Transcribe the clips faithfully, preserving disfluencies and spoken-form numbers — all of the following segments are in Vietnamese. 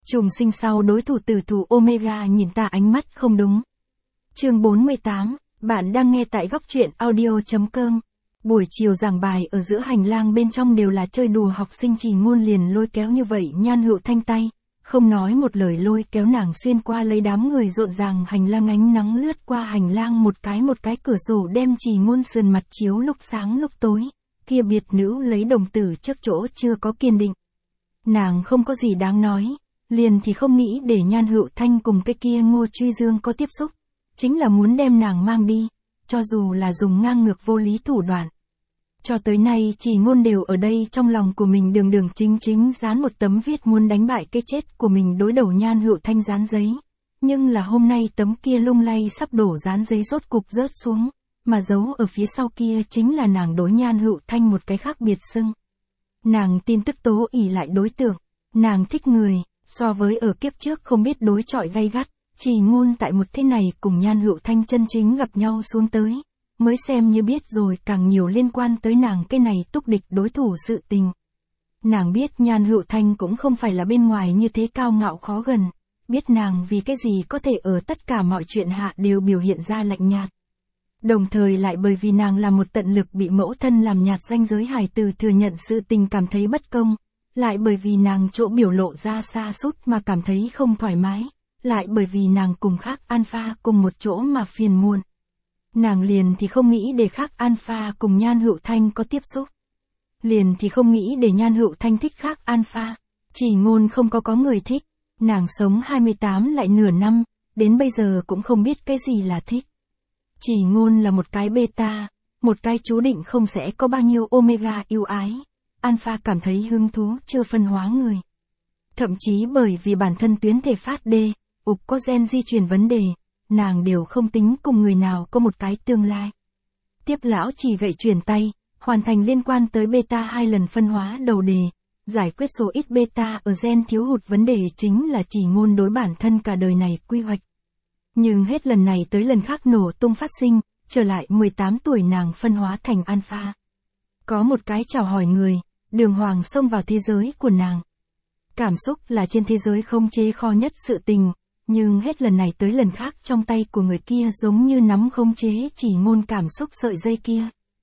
Trùng sinh sau đối thủ tử thủ Omega nhìn ta ánh mắt không đúng. Chương bốn mươi tám, bạn đang nghe tại góc truyện audio chấm com. Buổi chiều giảng bài ở giữa hành lang bên trong đều là chơi đùa học sinh Trì Ngôn liền lôi kéo như vậy Nhan Hựu Thanh tay, không nói một lời lôi kéo nàng xuyên qua lấy đám người rộn ràng hành lang, ánh nắng lướt qua hành lang một cái một cái cửa sổ đem Trì Ngôn sườn mặt chiếu lúc sáng lúc tối, kia biệt nữ lấy đồng tử trước chỗ chưa có kiên định. Nàng không có gì đáng nói, liền thì không nghĩ để Nhan Hựu Thanh cùng cái kia Ngô Truy Dương có tiếp xúc, chính là muốn đem nàng mang đi, cho dù là dùng ngang ngược vô lý thủ đoạn. Cho tới nay Trì Ngôn đều ở đây trong lòng của mình đường đường chính chính dán một tấm viết muốn đánh bại cái chết của mình đối đầu Nhan Hựu Thanh dán giấy. Nhưng là hôm nay tấm kia lung lay sắp đổ dán giấy rốt cục rớt xuống, mà giấu ở phía sau kia chính là nàng đối Nhan Hựu Thanh một cái khác biệt xưng. Nàng tin tức tố ỷ lại đối tượng, nàng thích người, so với ở kiếp trước không biết đối chọi gay gắt, Trì Ngôn tại một thế này cùng Nhan Hựu Thanh chân chính gặp nhau xuống tới, mới xem như biết rồi càng nhiều liên quan tới nàng cái này túc địch đối thủ sự tình. Nàng biết Nhan Hựu Thanh cũng không phải là bên ngoài như thế cao ngạo khó gần, biết nàng vì cái gì có thể ở tất cả mọi chuyện hạ đều biểu hiện ra lạnh nhạt. Đồng thời lại bởi vì nàng là một tận lực bị mẫu thân làm nhạt ranh giới hài từ thừa nhận sự tình cảm thấy bất công, lại bởi vì nàng chỗ biểu lộ ra xa sút mà cảm thấy không thoải mái, lại bởi vì nàng cùng khác Alpha cùng một chỗ mà phiền muộn. Nàng liền thì không nghĩ để khác Alpha cùng Nhan Hựu Thanh có tiếp xúc. Liền thì không nghĩ để Nhan Hựu Thanh thích khác Alpha. Trì Ngôn không có có người thích. Nàng sống hai mươi tám lại nửa năm, đến bây giờ cũng không biết cái gì là thích. Trì Ngôn là một cái beta, một cái chú định không sẽ có bao nhiêu Omega yêu ái. Alpha cảm thấy hứng thú chưa phân hóa người. Thậm chí bởi vì bản thân tuyến thể phát D, ục có gen di truyền vấn đề, nàng đều không tính cùng người nào có một cái tương lai. Tiếp lão chỉ gậy chuyển tay, hoàn thành liên quan tới beta hai lần phân hóa đầu đề, giải quyết số ít beta ở gen thiếu hụt vấn đề chính là Trì Ngôn đối bản thân cả đời này quy hoạch. Nhưng hết lần này tới lần khác nổ tung phát sinh, trở lại mười tám tuổi nàng phân hóa thành Alpha. Có một cái chào hỏi người, đường hoàng xông vào thế giới của nàng. Cảm xúc là trên thế giới không chế khó nhất sự tình, nhưng hết lần này tới lần khác trong tay của người kia giống như nắm khống chế Trì Ngôn cảm xúc sợi dây kia.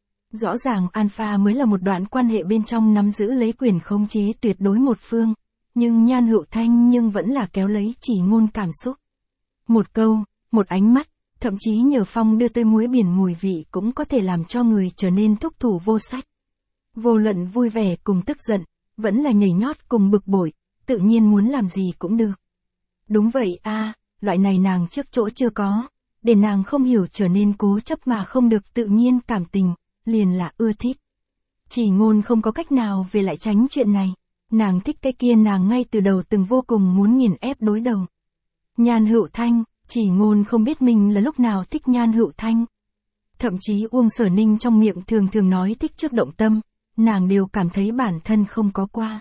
Rõ ràng Alpha mới là một đoạn quan hệ bên trong nắm giữ lấy quyền khống chế tuyệt đối một phương, nhưng Nhan Hựu Thanh nhưng vẫn là kéo lấy Trì Ngôn cảm xúc. Một câu, một ánh mắt, thậm chí nhờ phong đưa tới muối biển mùi vị cũng có thể làm cho người trở nên thúc thủ vô sách. Vô luận vui vẻ cùng tức giận, vẫn là nhảy nhót cùng bực bội, tự nhiên muốn làm gì cũng được. Đúng vậy a, à, loại này nàng trước chỗ chưa có, để nàng không hiểu trở nên cố chấp mà không được tự nhiên cảm tình, liền là ưa thích. Trì Ngôn không có cách nào về lại tránh chuyện này, nàng thích cái kia nàng ngay từ đầu từng vô cùng muốn nghiền ép đối đầu. Nhan Hựu Thanh, Trì Ngôn không biết mình là lúc nào thích Nhan Hựu Thanh. Thậm chí Uông Sở Ninh trong miệng thường thường nói thích trước động tâm, nàng đều cảm thấy bản thân không có qua.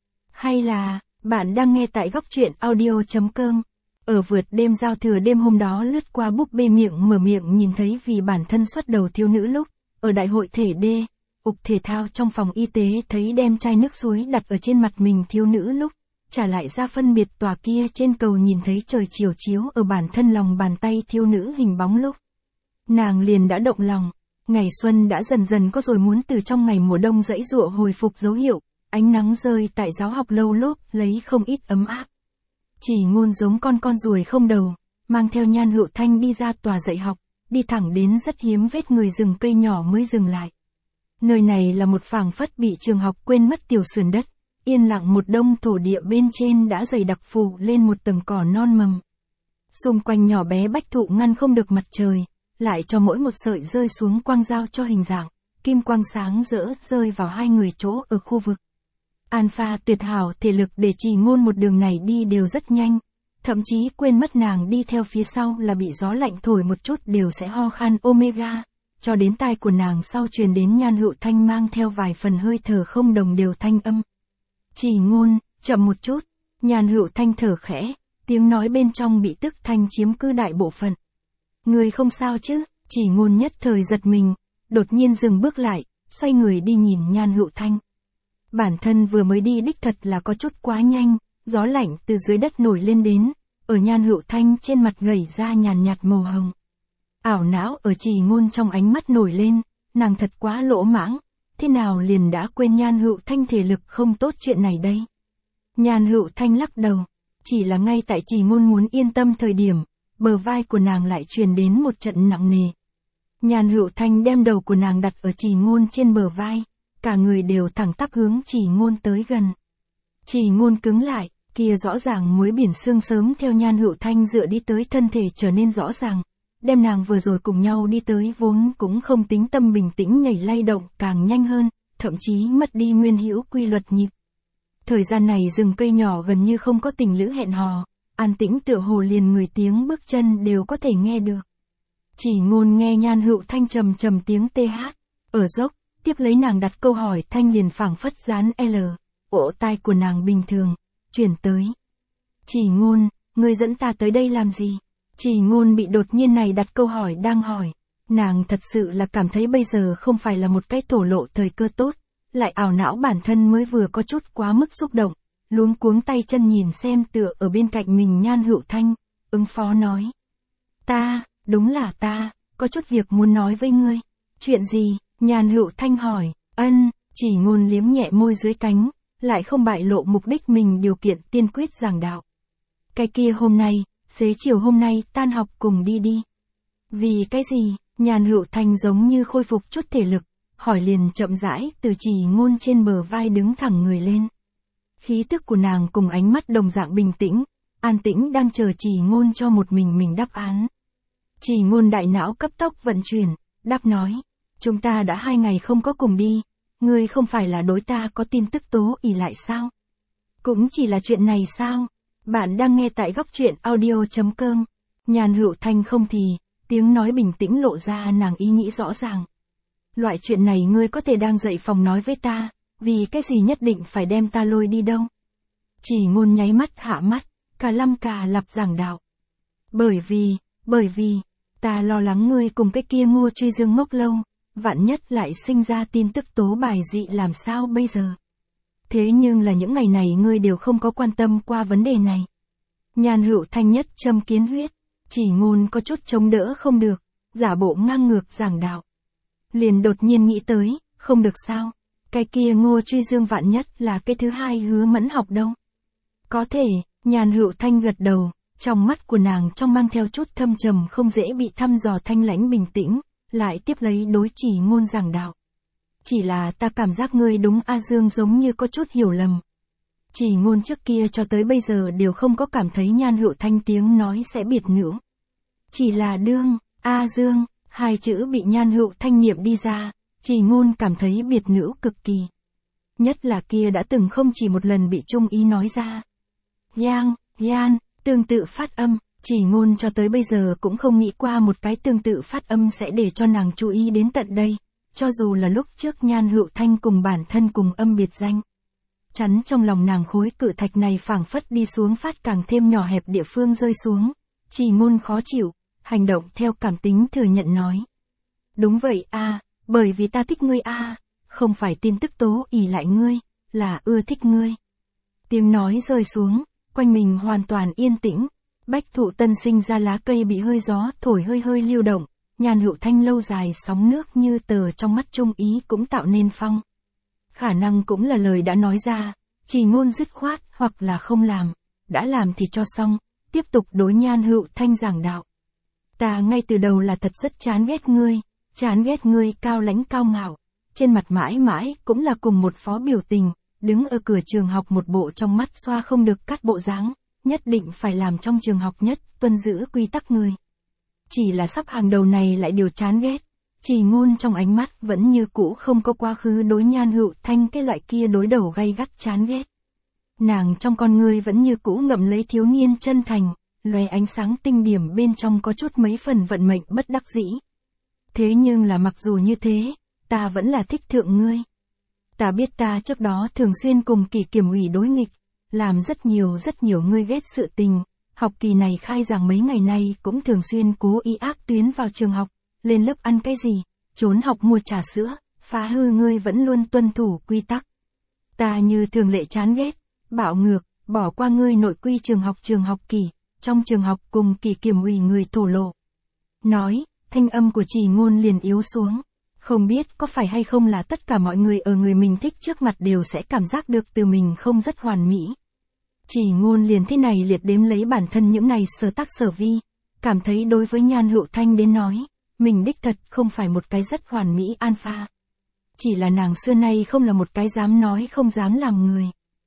Hay là, bạn đang nghe tại góc truyện audio chấm com. Ở vượt đêm giao thừa đêm hôm đó lướt qua búp bê miệng mở miệng nhìn thấy vì bản thân xuất đầu thiếu nữ lúc, ở đại hội thể D, ục thể thao trong phòng y tế thấy đem chai nước suối đặt ở trên mặt mình thiếu nữ lúc, trả lại ra phân biệt tòa kia trên cầu nhìn thấy trời chiều chiếu ở bản thân lòng bàn tay thiếu nữ hình bóng lúc. Nàng liền đã động lòng, ngày xuân đã dần dần có rồi muốn từ trong ngày mùa đông dãy dụa hồi phục dấu hiệu. Ánh nắng rơi tại giáo học lâu lốp lấy không ít ấm áp. Trì Ngôn giống con con ruồi không đầu, mang theo Nhan Hựu Thanh đi ra tòa dạy học, đi thẳng đến rất hiếm vết người rừng cây nhỏ mới dừng lại. Nơi này là một phảng phất bị trường học quên mất tiểu sườn đất, yên lặng một đông thổ địa bên trên đã dày đặc phủ lên một tầng cỏ non mầm. Xung quanh nhỏ bé bách thụ ngăn không được mặt trời, lại cho mỗi một sợi rơi xuống quang giao cho hình dạng, kim quang sáng rỡ rơi vào hai người chỗ ở khu vực. Alpha tuyệt hảo thể lực để Trì Ngôn một đường này đi đều rất nhanh, thậm chí quên mất nàng đi theo phía sau là bị gió lạnh thổi một chút đều sẽ ho khan Omega, cho đến tai của nàng sau truyền đến Nhan Hựu Thanh mang theo vài phần hơi thở không đồng đều thanh âm. Trì Ngôn, chậm một chút, Nhan Hựu Thanh thở khẽ, tiếng nói bên trong bị tức thanh chiếm cứ đại bộ phận. Người không sao chứ? Trì Ngôn nhất thời giật mình, đột nhiên dừng bước lại, xoay người đi nhìn Nhan Hựu Thanh. Bản thân vừa mới đi đích thật là có chút quá nhanh, gió lạnh từ dưới đất nổi lên đến, ở Nhan Hữu Thanh trên mặt gầy ra nhàn nhạt màu hồng. Ảo não ở Trì Ngôn trong ánh mắt nổi lên, nàng thật quá lỗ mãng, thế nào liền đã quên Nhan Hữu Thanh thể lực không tốt chuyện này đây. Nhan Hữu Thanh lắc đầu, chỉ là ngay tại Trì Ngôn muốn yên tâm thời điểm, bờ vai của nàng lại truyền đến một trận nặng nề. Nhan Hữu Thanh đem đầu của nàng đặt ở Trì Ngôn trên bờ vai, cả người đều thẳng tắp hướng Trì Ngôn tới gần. Trì Ngôn cứng lại, kia rõ ràng muối biển xương sớm theo Nhan Hữu Thanh dựa đi tới thân thể trở nên rõ ràng, đem nàng vừa rồi cùng nhau đi tới vốn cũng không tính tâm bình tĩnh nhảy lay động càng nhanh hơn, thậm chí mất đi nguyên hữu quy luật nhịp. Thời gian này rừng cây nhỏ gần như không có tình lữ hẹn hò, an tĩnh tựa hồ liền người tiếng bước chân đều có thể nghe được. Trì Ngôn nghe Nhan Hữu Thanh trầm trầm tiếng tê hát, ở dốc, tiếp lấy nàng đặt câu hỏi thanh liền phảng phất dán L, ổ tai của nàng bình thường, chuyển tới. Trì Ngôn, ngươi dẫn ta tới đây làm gì? Trì Ngôn bị đột nhiên này đặt câu hỏi đang hỏi, nàng thật sự là cảm thấy bây giờ không phải là một cái thổ lộ thời cơ tốt, lại ảo não bản thân mới vừa có chút quá mức xúc động, luống cuống tay chân nhìn xem tựa ở bên cạnh mình Nhan Hữu Thanh, ứng phó nói. Ta, đúng là ta, có chút việc muốn nói với ngươi. Chuyện gì? Nhan Hữu Thanh hỏi. Ân, Trì Ngôn liếm nhẹ môi dưới cánh, lại không bại lộ mục đích mình điều kiện tiên quyết giảng đạo. Cái kia hôm nay, xế chiều hôm nay tan học cùng đi đi. Vì cái gì? Nhan Hữu Thanh giống như khôi phục chút thể lực, hỏi liền chậm rãi từ Trì Ngôn trên bờ vai đứng thẳng người lên. Khí tức của nàng cùng ánh mắt đồng dạng bình tĩnh, an tĩnh đang chờ Trì Ngôn cho một mình mình đáp án. Trì Ngôn đại não cấp tốc vận chuyển, đáp nói, chúng ta đã hai ngày không có cùng đi, ngươi không phải là đối ta có tin tức tố ỷ lại sao? Cũng chỉ là chuyện này sao? Bạn đang nghe tại góc truyện audio chấm com. Nhan Hữu Thanh không thì, tiếng nói bình tĩnh lộ ra nàng ý nghĩ rõ ràng. Loại chuyện này ngươi có thể đang dậy phòng nói với ta, vì cái gì nhất định phải đem ta lôi đi đâu? Trì Ngôn nháy mắt hạ mắt, cả lâm cà lặp giảng đạo. Bởi vì, bởi vì, ta lo lắng ngươi cùng cái kia Ngô Truy Dương ngốc lâu, vạn nhất lại sinh ra tin tức tố bài dị làm sao bây giờ? Thế nhưng là những ngày này ngươi đều không có quan tâm qua vấn đề này. Nhan Hữu Thanh nhất châm kiến huyết, Trì Ngôn có chút chống đỡ không được, giả bộ ngang ngược giảng đạo. Liền đột nhiên nghĩ tới, không được sao, cái kia Ngô Truy Dương vạn nhất là cái thứ hai Hứa Mẫn học đâu. Có thể, Nhan Hữu Thanh gật đầu, trong mắt của nàng trong mang theo chút thâm trầm không dễ bị thăm dò thanh lãnh bình tĩnh, lại tiếp lấy đối Trì Ngôn giảng đạo. Chỉ là ta cảm giác ngươi đúng A Dương giống như có chút hiểu lầm. Trì Ngôn trước kia cho tới bây giờ đều không có cảm thấy Nhan Hữu Thanh tiếng nói sẽ biệt nữ. Chỉ là đương, A Dương, hai chữ bị Nhan Hữu Thanh niệm đi ra, Trì Ngôn cảm thấy biệt nữ cực kỳ. Nhất là kia đã từng không chỉ một lần bị trung ý nói ra. Yang, Yan, tương tự phát âm, Trì Ngôn cho tới bây giờ cũng không nghĩ qua một cái tương tự phát âm sẽ để cho nàng chú ý đến tận đây, cho dù là lúc trước Nhan Hữu Thanh cùng bản thân cùng âm biệt danh. Chắn trong lòng nàng khối cự thạch này phảng phất đi xuống phát càng thêm nhỏ hẹp địa phương rơi xuống, Trì Ngôn khó chịu, hành động theo cảm tính thừa nhận nói. Đúng vậy a, bởi vì ta thích ngươi a, không phải tin tức tố ỷ lại ngươi, là ưa thích ngươi. Tiếng nói rơi xuống, quanh mình hoàn toàn yên tĩnh, bách thụ tân sinh ra lá cây bị hơi gió thổi hơi hơi lưu động, Nhan Hữu Thanh lâu dài sóng nước như tờ trong mắt trung ý cũng tạo nên phong. Khả năng cũng là lời đã nói ra, Trì Ngôn dứt khoát hoặc là không làm, đã làm thì cho xong, tiếp tục đối Nhan Hữu Thanh giảng đạo. Ta ngay từ đầu là thật rất chán ghét ngươi, chán ghét ngươi cao lãnh cao ngạo, trên mặt mãi mãi cũng là cùng một phó biểu tình, đứng ở cửa trường học một bộ trong mắt xoa không được cắt bộ dáng, nhất định phải làm trong trường học nhất, tuân giữ quy tắc ngươi. Chỉ là sắp hàng đầu này lại điều chán ghét. Trì Ngôn trong ánh mắt vẫn như cũ không có quá khứ đối Nhan Hữu Thanh cái loại kia đối đầu gay gắt chán ghét. Nàng trong con ngươi vẫn như cũ ngậm lấy thiếu niên chân thành, lóe ánh sáng tinh điểm bên trong có chút mấy phần vận mệnh bất đắc dĩ. Thế nhưng là mặc dù như thế, ta vẫn là thích thượng ngươi. Ta biết ta trước đó thường xuyên cùng Kỳ Kiểm ủy đối nghịch, làm rất nhiều rất nhiều ngươi ghét sự tình, học kỳ này khai giảng mấy ngày nay cũng thường xuyên cố ý ác tuyến vào trường học, lên lớp ăn cái gì, trốn học mua trà sữa, phá hư ngươi vẫn luôn tuân thủ quy tắc. Ta như thường lệ chán ghét, bạo ngược, bỏ qua ngươi nội quy trường học trường học kỳ, trong trường học cùng kỳ kiểm ủy người thổ lộ. Nói, thanh âm của Chỉ Ngôn liền yếu xuống. Không biết có phải hay không là tất cả mọi người ở người mình thích trước mặt đều sẽ cảm giác được từ mình không rất hoàn mỹ. Chỉ Ngôn liền thế này liệt đếm lấy bản thân những này sở tác sở vi, cảm thấy đối với Nhan Hữu Thanh đến nói, mình đích thật không phải một cái rất hoàn mỹ alpha. Chỉ là nàng xưa nay không là một cái dám nói không dám làm người.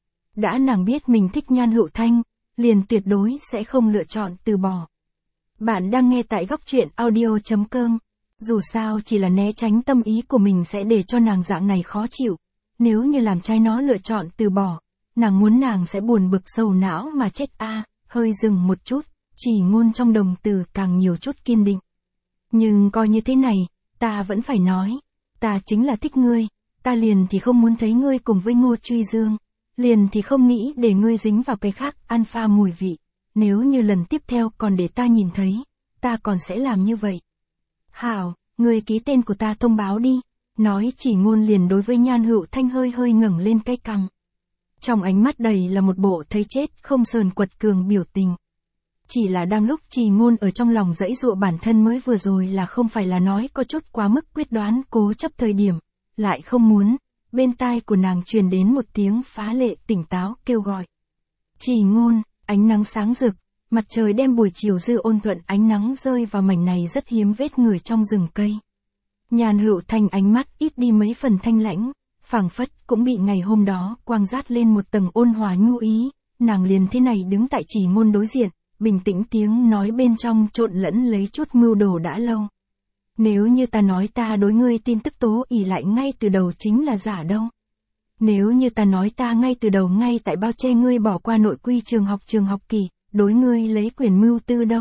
Đã nàng biết mình thích Nhan Hữu Thanh, liền tuyệt đối sẽ không lựa chọn từ bỏ. Bạn đang nghe tại góc truyện audio chấm com. Dù sao chỉ là né tránh tâm ý của mình sẽ để cho nàng dạng này khó chịu. Nếu như làm trái nó lựa chọn từ bỏ, nàng muốn nàng sẽ buồn bực sầu não mà chết a. À, hơi dừng một chút, Chỉ Ngôn trong đồng từ càng nhiều chút kiên định. Nhưng coi như thế này, ta vẫn phải nói, ta chính là thích ngươi, ta liền thì không muốn thấy ngươi cùng với Ngô Truy Dương, liền thì không nghĩ để ngươi dính vào cái khác alpha mùi vị, nếu như lần tiếp theo còn để ta nhìn thấy, ta còn sẽ làm như vậy. Hảo, ngươi ký tên của ta thông báo đi, nói Chỉ Ngôn liền đối với Nhan Hữu Thanh hơi hơi ngẩng lên cái cằm. Trong ánh mắt đầy là một bộ thấy chết không sờn quật cường biểu tình. Chỉ là đang lúc Chỉ Ngôn ở trong lòng dãy dụa bản thân mới vừa rồi là không phải là nói có chút quá mức quyết đoán cố chấp thời điểm, lại không muốn, bên tai của nàng truyền đến một tiếng phá lệ tỉnh táo kêu gọi. Chỉ Ngôn, ánh nắng sáng rực, mặt trời đem buổi chiều dư ôn thuận ánh nắng rơi vào mảnh này rất hiếm vết người trong rừng cây. Nhan Hữu Thanh ánh mắt ít đi mấy phần thanh lãnh, phảng phất cũng bị ngày hôm đó quang rát lên một tầng ôn hòa nhu ý, nàng liền thế này đứng tại Chỉ Ngôn đối diện, bình tĩnh tiếng nói bên trong trộn lẫn lấy chút mưu đồ đã lâu. Nếu như ta nói ta đối ngươi tin tức tố ỉ lại ngay từ đầu chính là giả đâu. Nếu như ta nói ta ngay từ đầu ngay tại bao che ngươi bỏ qua nội quy trường học trường học kỳ, đối ngươi lấy quyền mưu tư đâu.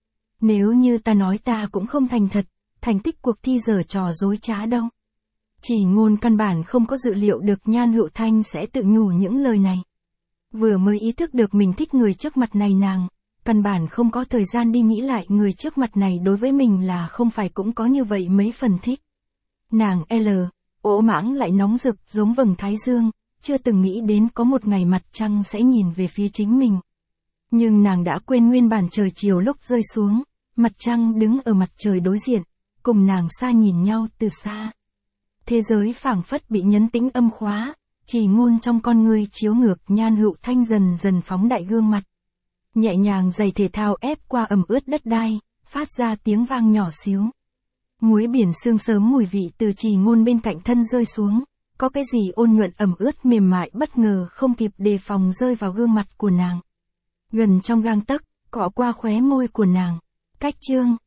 Nếu như ta nói ta cũng không thành thật, thành tích cuộc thi giở trò dối trá đâu. Chỉ Ngôn căn bản không có dự liệu được Nhan Hữu Thanh sẽ tự nhủ những lời này. Vừa mới ý thức được mình thích người trước mặt này nàng, căn bản không có thời gian đi nghĩ lại người trước mặt này đối với mình là không phải cũng có như vậy mấy phần thích. Nàng L, ỗ mãng lại nóng rực giống vầng thái dương, chưa từng nghĩ đến có một ngày mặt trăng sẽ nhìn về phía chính mình. Nhưng nàng đã quên nguyên bản trời chiều lúc rơi xuống, mặt trăng đứng ở mặt trời đối diện, cùng nàng xa nhìn nhau từ xa. Thế giới phảng phất bị nhấn tĩnh âm khóa, Chỉ Ngôn trong con ngươi chiếu ngược Nhan Hữu Thanh dần dần phóng đại gương mặt. Nhẹ nhàng giày thể thao ép qua ẩm ướt đất đai, phát ra tiếng vang nhỏ xíu. Muối biển sương sớm mùi vị từ Chỉ Ngôn bên cạnh thân rơi xuống, có cái gì ôn nhuận ẩm ướt mềm mại bất ngờ không kịp đề phòng rơi vào gương mặt của nàng. Gần trong gang tấc, cọ qua khóe môi của nàng. Cách chương